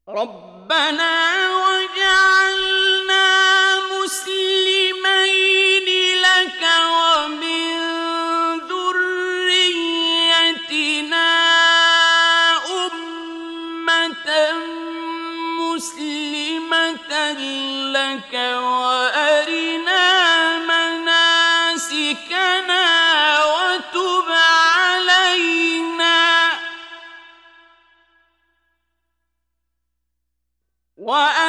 ربنا وجعلنا مسلمين لك ومن ذريتنا أمة مسلمة لك وأرنا مناسكنا وتب علينا